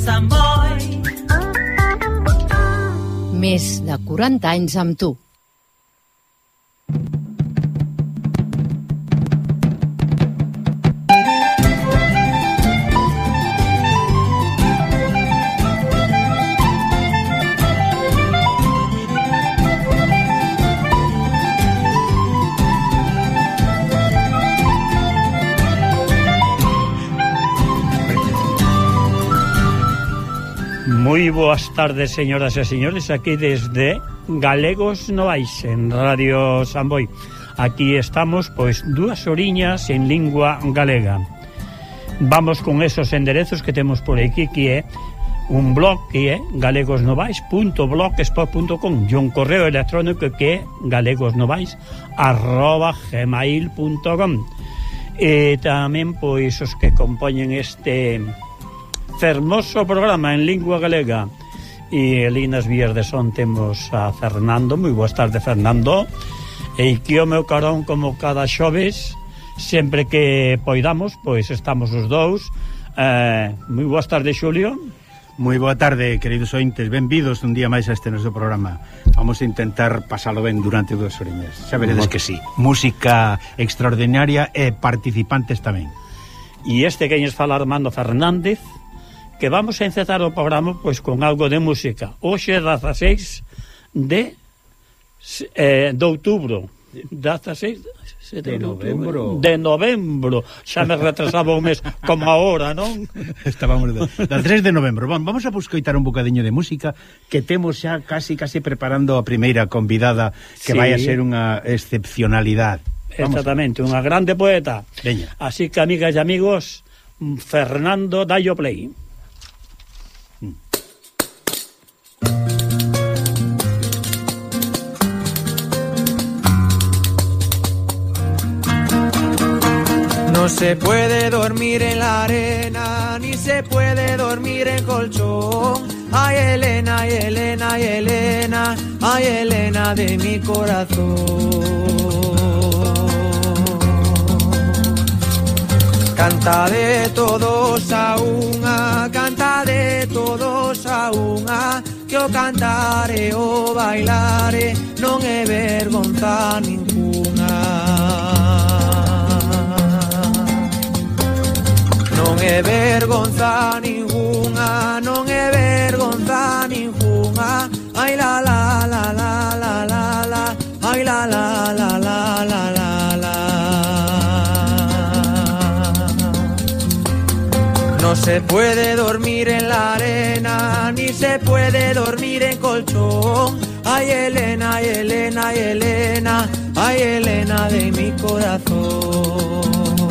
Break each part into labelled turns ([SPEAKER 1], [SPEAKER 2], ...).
[SPEAKER 1] Samboy.
[SPEAKER 2] Més de 40 anys amb tu.
[SPEAKER 3] Moi boas tardes, señoras e señores, aquí desde Galegos Novais, en Radio Samboy. Aquí estamos, pois, 2 horiñas en lingua galega. Vamos con esos enderezos que temos por aquí, que é un blog que é galegosnovais.blogspot.com e un correo electrónico que é galegosnovais@gmail.com. E tamén, pois, os que compoñen este fermoso programa en lingua galega. E ali nas vías de son temos a Fernando. Moi boas tardes, Fernando. E que o meu carón, como cada xoves, sempre que poidamos, pois estamos os dous. Moi boas tardes, Xulio.
[SPEAKER 4] Moi boa tarde, queridos ointes, benvidos un día máis a este noso programa. Vamos a intentar pasalo ben durante 2 horiñas. Xa veredes que sí. Música extraordinaria e participantes tamén.
[SPEAKER 3] E este que nos fala Armando Fernández, que vamos a encetar o programa pois con algo de música. Hoxe é 16 de outubro. 16 de novembro. De novembro. Xa me retrasaba un mes como ahora, non?
[SPEAKER 4] Estábamos do 3 de novembro. Vamos a buscoitar un bocadiño de música, que temos xa casi preparando a primeira convidada, que vai a ser unha excepcionalidade.
[SPEAKER 3] Exactamente, unha grande poeta.
[SPEAKER 4] Veña.
[SPEAKER 3] Así que, amigas e amigos, Fernando, dallo play.
[SPEAKER 5] No se puede dormir en la arena, ni se puede dormir en colchón. Ay, Elena, ay, Elena, ay, Elena, ay, Elena de mi corazón. Canta de todos a unha, canta de todos a unha, que o cantare o bailare non é vergonza ninguna. Non é vergonza ninguna, non é vergonza ninguna. Ai la la la la la la la, ai la la la la la la la. No se puede dormir en la arena, ni se puede dormir en colchón. Ay, Elena, ay, Elena, ay, Elena, ay, Elena de mi corazón.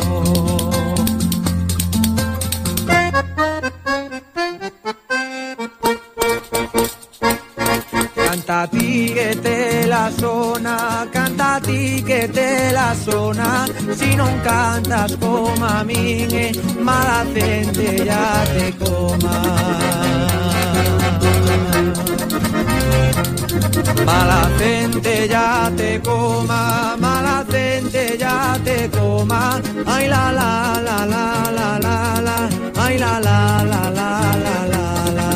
[SPEAKER 5] Canta ti que te la sona, canta ti que te la sona. Si non cantas como a min, mala gente ya te coma. Mala gente ya te coma, mala gente ya te coma. Ay la la la la la la la, ay la la la la la la la.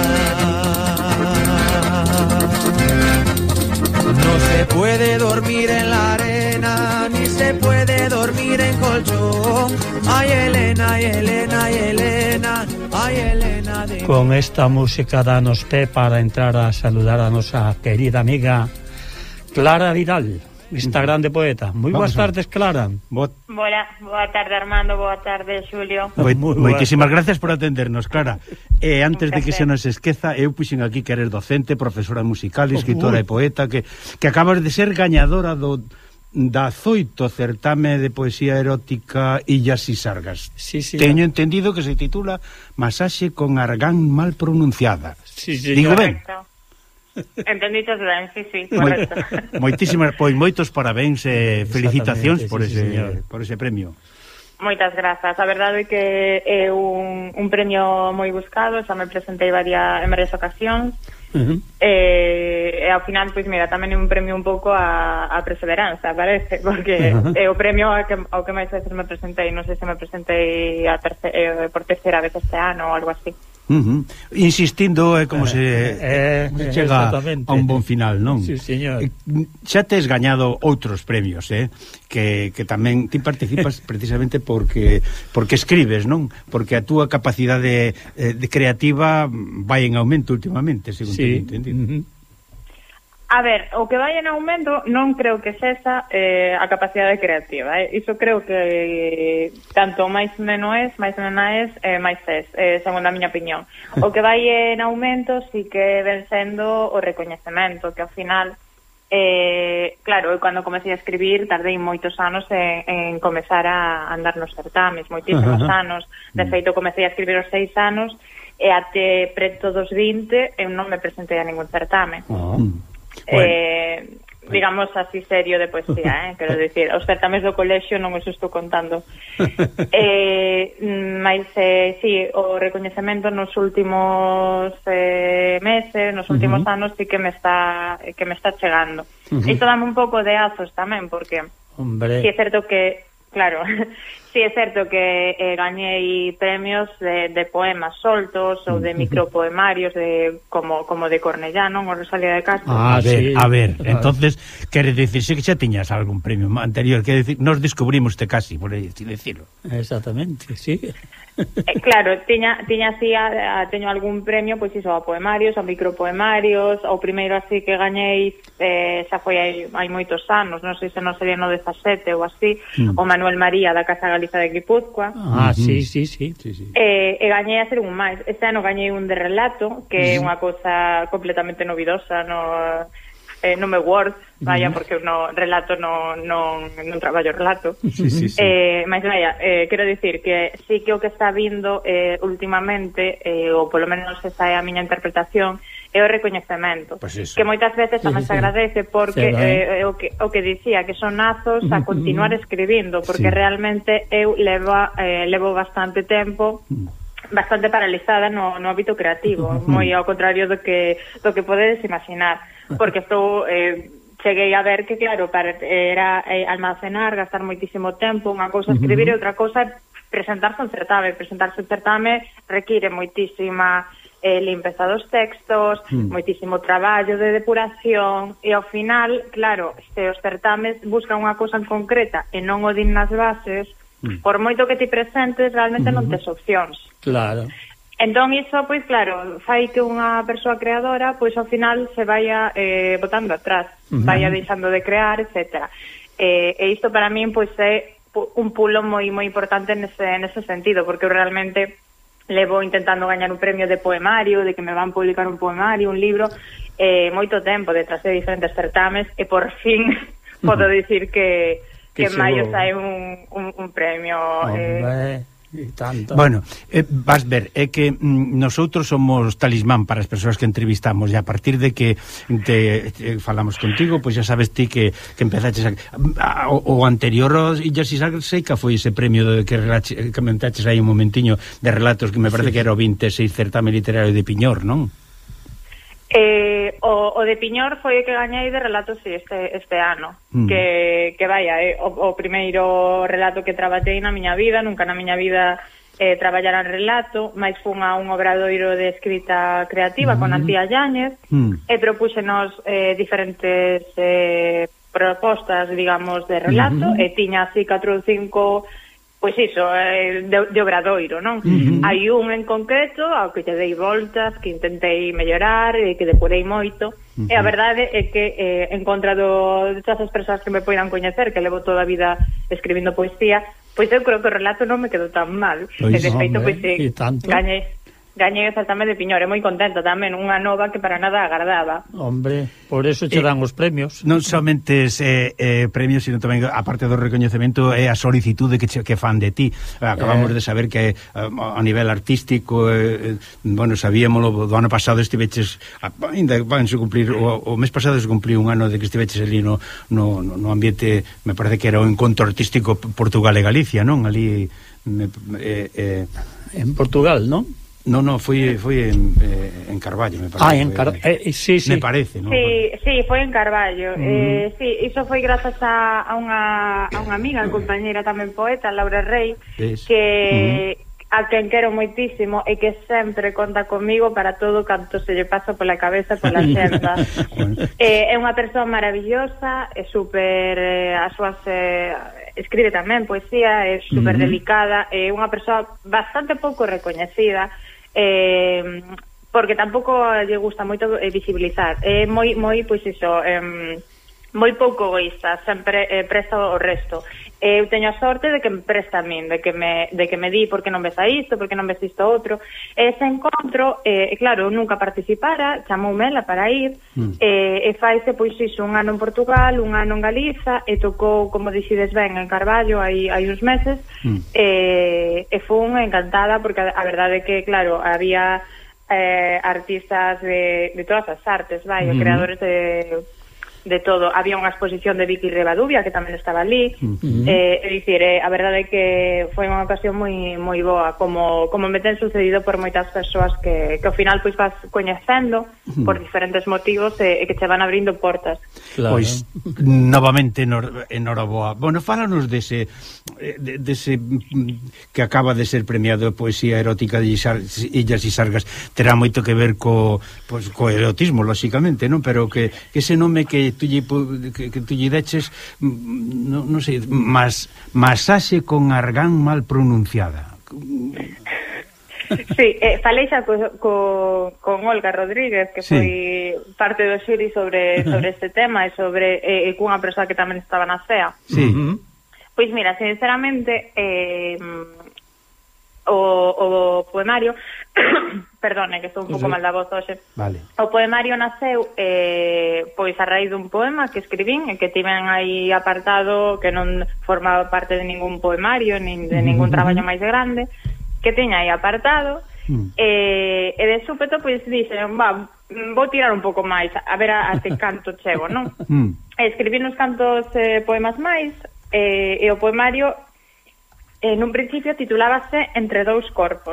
[SPEAKER 5] No se puede dormir en la arena, ni se puede dormir en colchón. Ay Elena, ay Elena, ay Elena, ay Elena de...
[SPEAKER 3] Con esta música danos pé para entrar a saludar a nosa querida amiga Clara Vidal, esta grande poeta. Moi boas tardes, Clara.
[SPEAKER 6] Boa tarde, Armando, boa tarde, Xulio.
[SPEAKER 4] Moitísimas gracias por atendernos, Clara. Antes de que se nos esqueza, eu puxen aquí que eres docente, profesora musical, escritora e poeta, que acabas de ser gañadora da Zoito certame de poesía erótica Illas y Sargas.
[SPEAKER 3] Sí,
[SPEAKER 4] teño entendido que se titula Masaxe con argán mal pronunciada.
[SPEAKER 3] Sí,
[SPEAKER 4] digo ben?
[SPEAKER 6] Entendiches ben, sí, correcto.
[SPEAKER 4] Moitísimas, moitos parabéns e felicitacións por ese premio.
[SPEAKER 6] Moitas grazas. A verdade é que é un premio moi buscado, xa me presentei en varias ocasións. E ao final, pois mira, tamén é un premio un pouco a perseveranza, parece, porque é o premio ao que máis veces me presentei. Non sei se me presentei por terceira vez este ano ou algo así.
[SPEAKER 4] Insistindo é como se chega a un bon final, non?
[SPEAKER 3] Sí, señor.
[SPEAKER 4] Xa tes gañado outros premios, que tamén ti participas precisamente porque escribes, non? Porque a túa capacidade de creativa vai en aumento últimamente, según teño entendido.
[SPEAKER 6] A ver, o que vai en aumento non creo que sexa a capacidade creativa, Iso creo que tanto máis menos é, máis segundo a miña opinión. O que vai en aumento si que ven sendo o recoñecemento, que ao final claro, cando comecei a escribir tardei moitos anos en comezar a andar nos certames, moitísimos anos. De feito, comecei a escribir aos 6 anos e até preto dos 20 eu non me presentei a ningún certame. Digamos así serio de poesía, quero dicir, os certames do colexio non os estou contando. Mais sí, o recoñecemento nos últimos meses, nos últimos anos sí que me está chegando. Isto dame un pouco de azos tamén, porque si é certo que, claro, si é certo que gañei premios de poemas soltos ou de micropoemarios como de Cornellá, non? O Rosalía de Castro.
[SPEAKER 4] A ver, entonces quere dicir que xa tiñas algún premio anterior, quere dicir, nos descubrimos casi, por así decirlo.
[SPEAKER 3] Exactamente, sí.
[SPEAKER 6] Claro, teño algún premio, pois iso, a poemarios, a micropoemarios. O primeiro así que gañei xa foi hai moitos anos, non sei se non sería no 17 ou así, o Manuel María da Casa Galiza de Guipúzcoa.
[SPEAKER 3] Sí.
[SPEAKER 6] E gañei a ser un máis. Este ano gañei un de relato, que é unha cousa completamente novidosa no me Word, vaya, porque no relato non traballo relato. Mas vaya, quero dicir que sí que o que está vindo últimamente, ou polo menos esa é a miña interpretación, é o recoñecemento, que moitas veces tamén se agradece, porque o que dicía, que son azos a continuar escribindo, porque realmente eu levo bastante tempo bastante paralizada no hábito creativo, moi ao contrario do que podedes imaginar, porque estou cheguei a ver que, claro, era almacenar, gastar moitísimo tempo, unha cousa escribir e outra cousa presentarse un certame. Presentarse un certame require moitísima limpeza dos textos, moitísimo traballo de depuración, e ao final, claro, se os certames buscan unha cousa en concreta e non o din nas bases, por moito que ti presentes, realmente non tes opcións.
[SPEAKER 3] Claro.
[SPEAKER 6] Entón, iso, pois, claro, fai que unha persoa creadora, pois, ao final, se vaya botando atrás, vaya deixando de crear, etcétera. E isto, para min, pois, é un pulo moi importante nese sentido, porque eu realmente levo intentando gañar un premio de poemario, de que me van publicar un poemario, un libro, moito tempo detrás de diferentes certames, e por fin podo dicir que en maio sae un premio.
[SPEAKER 3] Tanto.
[SPEAKER 4] Bueno, vas ver, é que nosotros somos talismán para as persoas que entrevistamos, e a partir de que falamos contigo, pois xa sabes ti que empezaches o anterior aos Illas Isaac foi ese premio que comentaches aí un momentiño de relatos, que me parece que era o 26 certame literario de Piñor, non?
[SPEAKER 6] O de Piñor foi o que gañei de relatos este ano, que vaya, o primeiro relato que traballei na miña vida. Nunca na miña vida traballara en relato, máis fun a un obradoiro de escrita creativa con Antía Yáñez, e propúxenos diferentes propostas, digamos, de relato, e tiña así 4 ou 5, pois iso, de obradoiro, non? Hai un en concreto ao que lle dei voltas, que intentei mellorar, que depurei moito, e a verdade é que en contra de todas as persoas que me poidan coñecer, que levo toda a vida escribindo poesía, pois eu creo que o relato non me quedou tan mal. E de feito, pois gañei o certame de Piñor, e moi contenta tamén, unha nova que para nada agardaba.
[SPEAKER 3] Hombre, por eso che dan os premios.
[SPEAKER 4] Non somente premios, sino tamén, aparte do recoñecemento, é a solicitude que fan de ti. Acabamos de saber que a nivel artístico, bueno, sabíamolo, do ano pasado estiveches, ainda vanse cumplir, o mes pasado se cumpliu un ano de que estiveches ali no ambiente, me parece que era o encontro artístico Portugal e Galicia, non? Ali
[SPEAKER 3] en Portugal, non?
[SPEAKER 4] No, foi en Carballo, me parece.
[SPEAKER 3] Sí.
[SPEAKER 4] Me parece, ¿no?
[SPEAKER 6] Sí, foi en Carballo. Sí, iso foi grazas a unha amiga, compañeira tamén poeta, Laura Rey, que a quen quero moitísimo e que sempre conta comigo para todo canto se lle pasa pola cabeza pola xenda. É unha persoa maravillosa, é super as súas escribe tamén poesía, é super delicada, é unha persoa bastante pouco recoñecida, porque tampouco lle gusta moito visibilizar, é moi pois iso, moi pouco egoísta, sempre presta o resto. Eu teño a sorte de que me presta a min, de que me di por que non ves a isto, por que non ves isto outro. Ese encontro, claro, nunca participara, chamoume ela para ir, e faise, pois iso, un ano en Portugal, un ano en Galiza, e tocou, como dicides ben, en Carballo hai uns meses, e fun encantada, porque a verdade é que, claro, había artistas de todas as artes, creadores de todo. Había unha exposición de Vicky Ribaduvia que tamén estaba ali, é dicir, a verdade é que foi unha ocasión moi boa, como me ten sucedido por moitas persoas que ao final pois vas coñecendo por diferentes motivos e que che van abrindo portas.
[SPEAKER 4] Claro. Pois novamente enhoraboa. Bueno, fálanos dese que acaba de ser premiado de poesía erótica de Illas e Sargas. Terá moito que ver co erotismo, lóxicamente, non? Pero que ese nome que tú lle deches, non sei, masaxe con argán mal pronunciada.
[SPEAKER 6] Sí, falei xa con Olga Rodríguez, que foi parte do xuri sobre este tema e sobre cunha persoa que tamén estaba na CEA.
[SPEAKER 4] Sí.
[SPEAKER 6] Pois mira, sinceramente, o poemario perdone, que estou un pouco mal da voz hoxe.
[SPEAKER 4] Vale.
[SPEAKER 6] O poemario naceu pois a raíz dun poema que escribín e que tiven aí apartado, que non formaba parte de ningún poemario nin de ningún traballo máis grande, que tiña aí apartado, e de súpeto pois dixen, vou tirar un pouco máis, a ver a que canto chego, non? Escribí uns cantos poemas máis, e o poemario nun principio titulábase Entre dous corpos.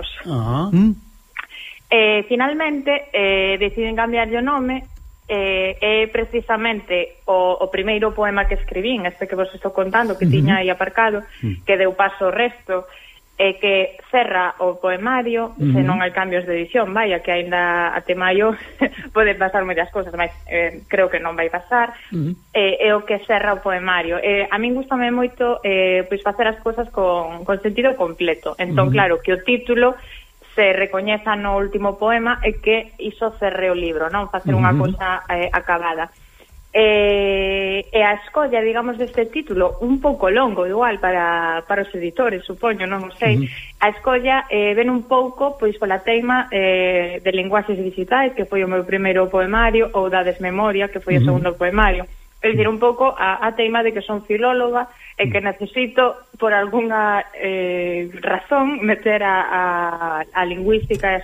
[SPEAKER 6] Finalmente deciden cambiarlle o nome, é precisamente o primeiro poema que escribín, este que vos estou contando, que tiña aí aparcado, que deu paso ao resto, que cerra o poemario, se non hai cambios de edición, que aínda até maio pode pasar moitas cousas, mas creo que non vai pasar, é o que cerra o poemario. A min gustame moito pois facer as cousas con sentido completo, entón claro, que o título se recoñeza no último poema e que iso cerre o libro, non? Facer unha cousa acabada. E a escolla, digamos, deste título un pouco longo, igual, para os editores, supoño, non sei. A escolla ven un pouco, pois, pola teima de Linguaxes Digitais, que foi o meu primeiro poemario, ou da Desmemoria, que foi o segundo poemario. É dicir, un pouco a teima de que son filóloga e que necesito, por algunha razón, meter a lingüística e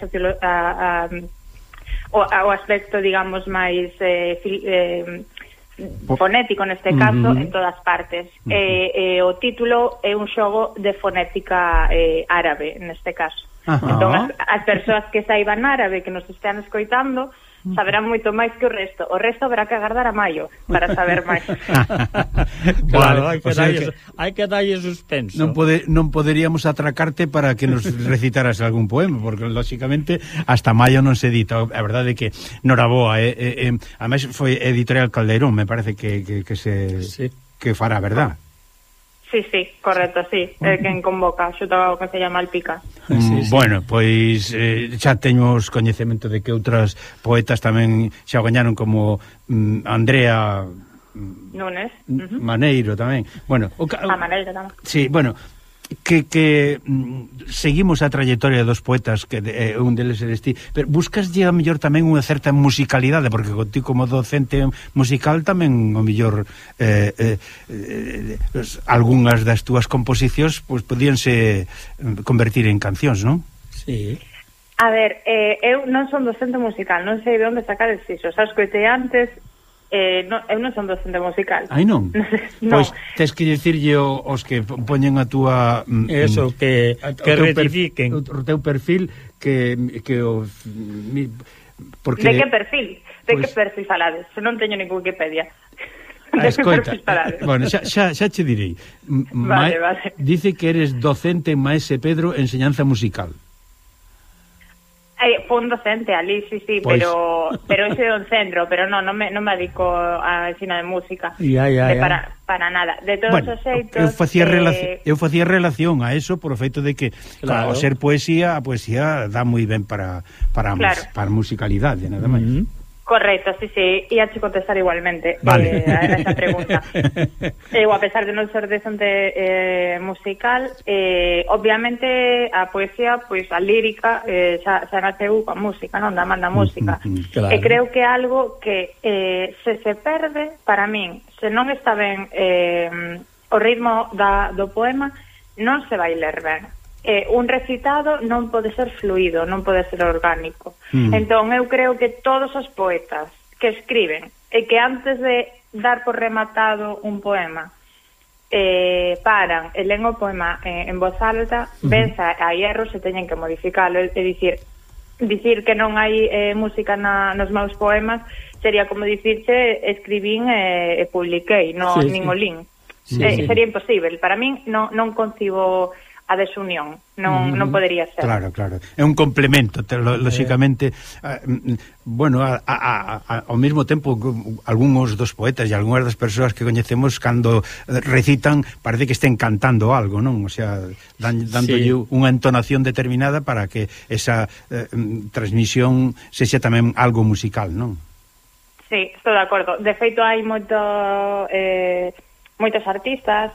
[SPEAKER 6] o aspecto, digamos, máis fonético neste caso, en todas partes. O título é un xogo de fonética árabe, neste caso. Entón, as persoas que saiban árabe, que nos estean escoitando, saberán moito máis que o resto. O resto haberá que agardar a maio para saber máis.
[SPEAKER 3] Claro, hai que dalle suspenso.
[SPEAKER 4] Non poderíamos atracarte para que nos recitaras algún poema, porque lóxicamente hasta maio non se edita. A verdade é que noraboa, ademais foi Editorial Calderón, me parece que fará, verdad?
[SPEAKER 6] Sí, correcto, sí. É quen convoca, xuto o que se llama Alpica.
[SPEAKER 4] Bueno, pois xa teño os coñecemento de que outras poetas tamén xa gañaron, como Andrea
[SPEAKER 6] Nunes,
[SPEAKER 4] Maneiro tamén. Bueno,
[SPEAKER 6] Maneiro tamén.
[SPEAKER 4] Sí, bueno, que seguimos a trayectoria dos poetas, que un deles eres ti, pero buscaslle a mellor tamén unha certa musicalidade, porque ti como docente musical tamén o mellor algunhas das túas composicións pois podíanse convertir en cancións, non?
[SPEAKER 3] Sí.
[SPEAKER 6] A ver, eu non son docente musical, non sei de onde sacar iso, xa escoitei antes. Eu non son docente musical.
[SPEAKER 4] Ai, non? Pois tes que dicirlle aos que poñen a túa
[SPEAKER 3] eso, que rectifiquen
[SPEAKER 4] o teu perfil, que porque...
[SPEAKER 6] De que perfil? De que perfil falades? Se non teño nin Wikipedia.
[SPEAKER 4] Escoita, bueno, xa che direi.
[SPEAKER 6] Vale.
[SPEAKER 4] Dice que eres docente en Maese Pedro Enseñanza Musical.
[SPEAKER 6] Fue un docente ali, sí,
[SPEAKER 4] Pois...
[SPEAKER 6] pero ese é un centro, pero non me dedico a ensino de música. Para nada. De todos os xeitos...
[SPEAKER 4] Eu facía relación a eso por o feito de que, claro, ao ser poesía, a poesía dá moi ben para musicalidade, nada máis.
[SPEAKER 6] Correcto, sí, ia te contestar igualmente a esa pregunta. Eu, a pesar de non ser docente musical, obviamente a poesía, pois a lírica xa naceu a música, non? Da man da música.
[SPEAKER 3] Claro.
[SPEAKER 6] E creo que é algo que se perde, para min, se non está ben o ritmo do poema, non se vai ler ben. Un recitado non pode ser fluido, non pode ser orgánico. Entón, eu creo que todos os poetas que escriben e que antes de dar por rematado un poema paran e len o poema en voz alta, venza a erros e teñen que modificalo, é dicir que non hai música nos meus poemas sería como dicirche escribín e publiquei, nin o lin. Sería imposible. Para min non concibo a desunión, non podería ser.
[SPEAKER 4] Claro, é un complemento, lóxicamente, bueno, ao mesmo tempo algúns dos poetas e algunhas das persoas que coñecemos cando recitan parece que estén cantando algo, non? O sea, dándolle unha entonación determinada para que esa transmisión sexa tamén algo musical, non?
[SPEAKER 6] Sí, estou de acordo. De feito, hai moitos artistas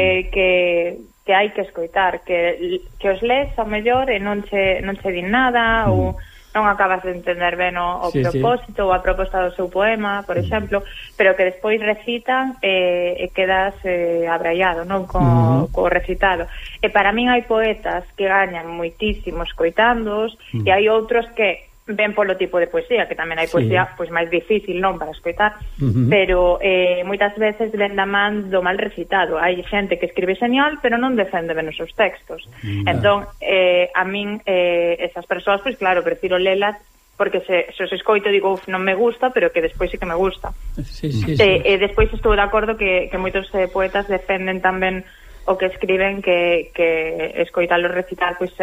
[SPEAKER 6] que hai que escoitar, que os lees ao mellor e non che din nada ou non acabas de entender ben o propósito ou a proposta do seu poema, por exemplo, pero que despois recitan e quedas abraiado, non? Co recitado. E para min hai poetas que gañan moitísimo escoitándoos e hai outros que ven polo tipo de poesía, que tamén hai poesía pois máis difícil, non, para escoitar, pero moitas veces ven da man do mal recitado. Hai xente que escribe genial, pero non defende ben os seus textos. Entón, a min esas persoas, pois claro, prefiro lelas porque se os escoito digo, non me gusta, pero que despois sí que me gusta. E despois estou de acordo que moitos poetas defenden tamén o que escriben, que escoitalo recitar pois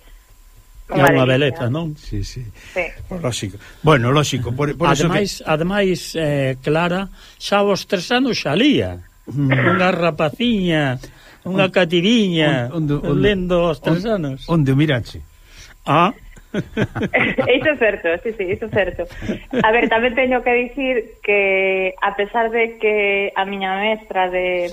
[SPEAKER 3] unha beleza, non?
[SPEAKER 4] Sí. Lógico. Bueno, lógico. Por
[SPEAKER 3] ademais, Clara, xa aos 3 anos xa lía. Unha rapaciña, unha cativiña, lendo aos 3 anos.
[SPEAKER 4] Onde o mirache?
[SPEAKER 6] Iso é certo, sí, iso é certo. A ver, tamén teño que dicir que a pesar de que a miña mestra de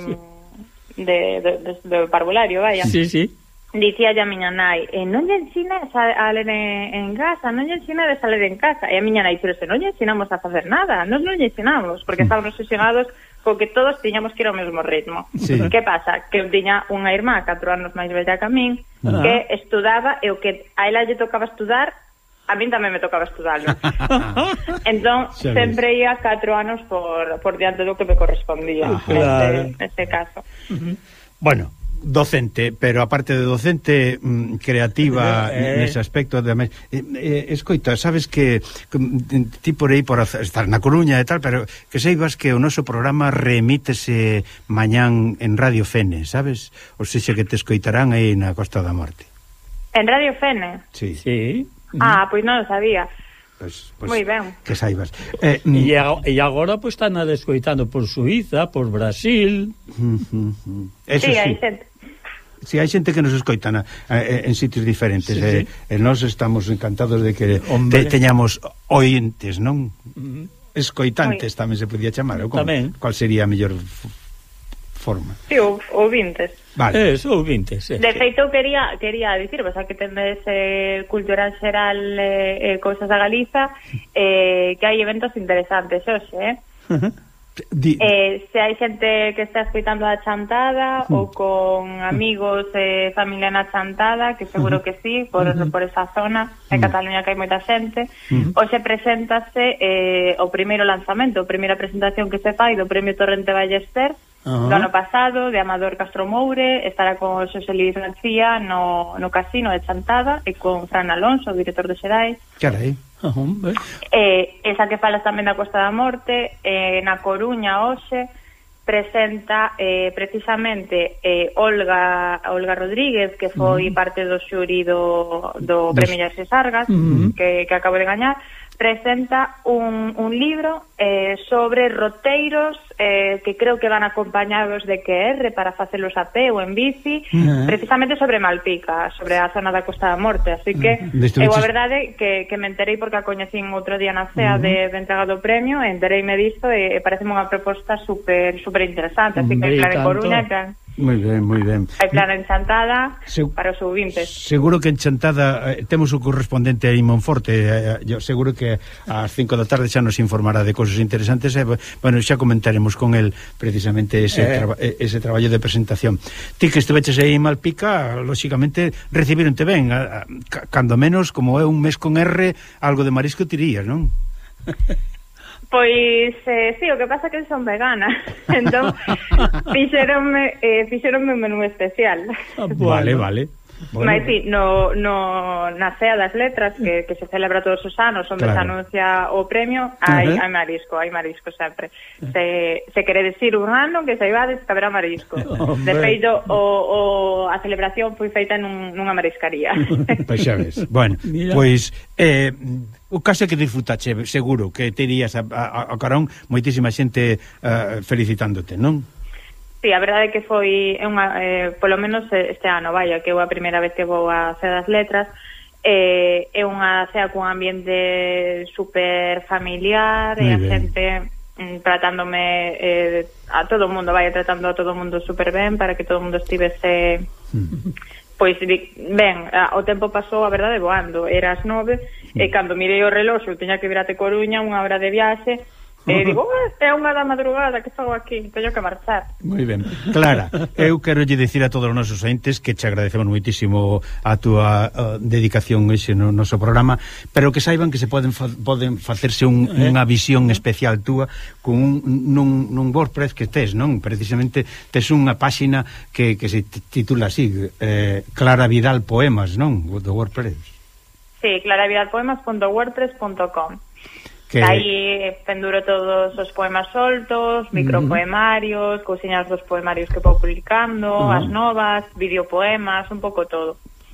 [SPEAKER 6] parvulario, vaya, dicía a miña nai, non lle ensinas a ler en casa, non lle ensinas a ler en casa. E a miña nai, pero se non lle ensinamos a facer nada, non lle ensinamos, porque estábamos obsesionados co que todos tiñamos que ir ao mesmo ritmo. Que pasa? Que eu tiña unha irmá 4 anos máis bella que a min, que estudaba, e o que a ela lle tocaba estudar, a min tamén me tocaba estudarlo. Entón, sempre ia 4 anos por diante do que me correspondía neste caso.
[SPEAKER 4] Bueno, docente, pero aparte de docente, creativa nese aspecto, ademais, escoita, sabes que ti por aí por estar na Coruña e tal, pero que seibas que o noso programa remítese mañán en Radio Fene, sabes? O sexa que te escoitarán aí na Costa da Morte.
[SPEAKER 6] En Radio Fene?
[SPEAKER 4] Sí.
[SPEAKER 6] Pois non o sabía.
[SPEAKER 4] Pues,
[SPEAKER 6] moi ben.
[SPEAKER 4] Que saibas.
[SPEAKER 3] E agora pois están descoitando por Suiza, por Brasil.
[SPEAKER 4] Eso sí. Hai xente. Si, hai xente que nos escoita en sitios diferentes. E nós estamos encantados de que teñamos ointes, non? Escoitantes tamén se podía chamar. Tamén. Qual sería a mellor forma?
[SPEAKER 6] Sí, ouvintes.
[SPEAKER 3] Vale. Ouvintes.
[SPEAKER 6] De feito, quería dicir, a que tendes cultura xeral cousas da Galiza, que hai eventos interesantes hoxe, se hai xente que está escoitando a chantada ou con amigos e familia na chantada, que seguro que sí, por esa zona en Cataluña que hai moita xente, hoxe preséntase o primeiro lanzamento, a primeira presentación que se fai do Premio Torrente Ballester do ano pasado, de Amador Castro Moure. Estará con Xosé Luis García no casino de Chantada e con Fran Alonso, o director de Xerais.
[SPEAKER 4] Carai.
[SPEAKER 6] Esa que falas tamén da Costa da Morte, na Coruña hoxe presenta precisamente Olga Rodríguez, que foi parte do xuri do Premio Xasé Sargas, que acabo de gañar. Presenta un libro sobre roteiros que creo que van acompañados de QR para facelos a pé ou en bici, precisamente sobre Malpica, sobre a zona da Costa da Morte. Así que eu a verdade que me enterei porque a coñecín outro día na cea de entrega do premio, entereime disto e pareceme unha proposta super interesante. Así que claro, en Coruña
[SPEAKER 4] moi ben.
[SPEAKER 6] Hai plan en Chantada para os ouvintes.
[SPEAKER 4] Seguro que en Chantada temos o correspondente aí en Monforte, yo seguro que ás 5 da tarde xa nos informará de cousas interesantes e, bueno, xa comentaremos con el precisamente ese traballo de presentación. Ti que esteveches aí en Malpica, lóxicamente recibironte ben, cando menos, como é un mes con R, algo de marisco tirías, non?
[SPEAKER 6] Pois, sí, o que pasa é que son vegana. Entón, fixeronme un menú especial.
[SPEAKER 4] Vale.
[SPEAKER 6] Bueno. Mas sí, na Cea das Letras que se celebra todos os anos, onde se anuncia o premio, hai marisco sempre. Se queredes ir un ano que saibades que haberá marisco. De feito, a celebración foi feita nunha mariscaría.
[SPEAKER 4] Pois xa ves. Bueno, pois o caso é que disfrutache, seguro que terías a carón moitísima xente felicitándote, non?
[SPEAKER 6] Sí, a verdade é que foi polo menos este ano, vaya, que é a primeira vez que vou á Cea das Letras. É unha cea cun ambiente super familiar e a xente tratándome a todo o mundo, vaya, tratando a todo o mundo super ben para que todo o mundo estivese pois ben. O tempo pasou, a verdade, voando. Era as 9 e cando mirei o reloxo tiña que vir até Coruña, 1 hora de viaxe. E digo, é unha da madrugada que estou aquí, teño que marchar.
[SPEAKER 4] Moi ben. Clara, eu quero lle dicir a todos os nosos ointes que che agradecemos moitísimo a túa dedicación ese no noso programa, pero que saiban que se poden facerse unha visión especial túa con nun WordPress que tes, non? Precisamente tes unha páxina que se titula así, Clara Vidal Poemas, non? Do WordPress.
[SPEAKER 6] Sí, claravidalpoemas.wordpress.com. Que aí penduro todos os poemas soltos, micropoemarios, cousiñas dos poemarios que vou publicando, as novas, videopoemas, un pouco todo.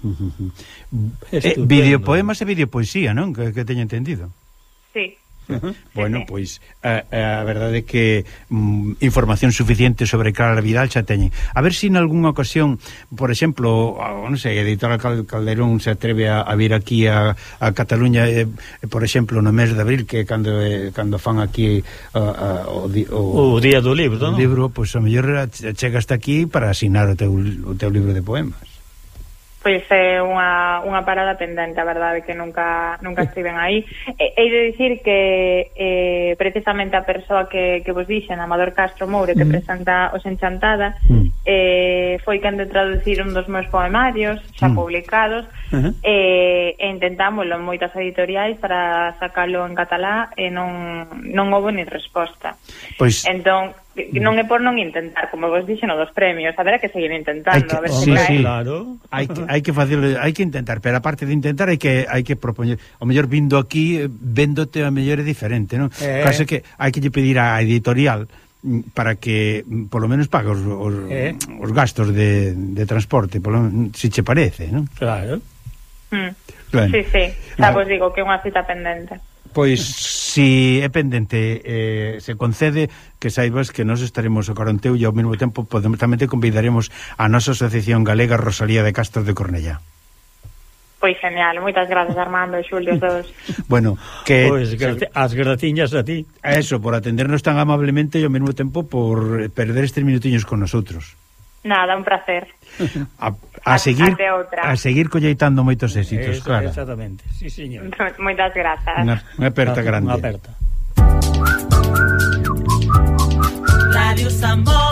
[SPEAKER 4] Videopoemas e videopoesía, non? Que teño entendido.
[SPEAKER 6] Sí.
[SPEAKER 4] Bueno, pois a verdade é que información suficiente sobre Clara Vidal xa teñen. A ver se en algunha ocasión, por exemplo, non sei, a editora Calderón se atreve a vir aquí a Cataluña, por exemplo, no mes de abril, que cando fan aquí o
[SPEAKER 3] Día do Libro, non?
[SPEAKER 4] O libro, pois a mellor chega hasta aquí para asinar o teu libro de poemas.
[SPEAKER 6] Pois é unha parada pendente, a verdade que nunca estiven aí. Hei de dicir que precisamente a persoa que vos dixen, Amador Castro Moure, que presenta Os Enchantada, foi quen de traducir un dos meus poemarios xa publicados, e intentámoslo en moitas editoriais para sacalo en catalá e non houve ni resposta.
[SPEAKER 4] Pois
[SPEAKER 6] entón, non é por non intentar, como vos dixen o dos premios, haberá que seguir intentando, a ver
[SPEAKER 4] se
[SPEAKER 6] cae.
[SPEAKER 3] Claro.
[SPEAKER 4] Hai que facelo, hai que intentar, pero aparte de intentar hai que propoñer, o mellor vindo aquí, véndote a mellor é diferente, non? Case que hai que lle pedir á editorial para que polo menos pague os gastos de transporte, se che parece, non?
[SPEAKER 3] Claro.
[SPEAKER 4] Bueno.
[SPEAKER 6] Sí, xa vos digo que é unha cita pendente.
[SPEAKER 4] Pois, si é pendente, se concede, que saibas que nós estaremos ao carón teu e ao mesmo tempo tamén te convidaremos a nosa asociación galega Rosalía de Castro de Cornellá.
[SPEAKER 6] Pois genial, moitas grazas Armando e Xulio todos.
[SPEAKER 4] Bueno, que
[SPEAKER 3] pois as gratiñas a ti.
[SPEAKER 4] Eso, por atendernos tan amablemente e ao mesmo tempo por perder estes minutiños con nosotros.
[SPEAKER 6] Nada, un placer.
[SPEAKER 4] A seguir colleitando moitos éxitos, claro.
[SPEAKER 3] Exactamente, sí, señor.
[SPEAKER 6] Moitas grazas.
[SPEAKER 4] Unha aperta grande.
[SPEAKER 3] Unha aperta.
[SPEAKER 1] Radio Sambo.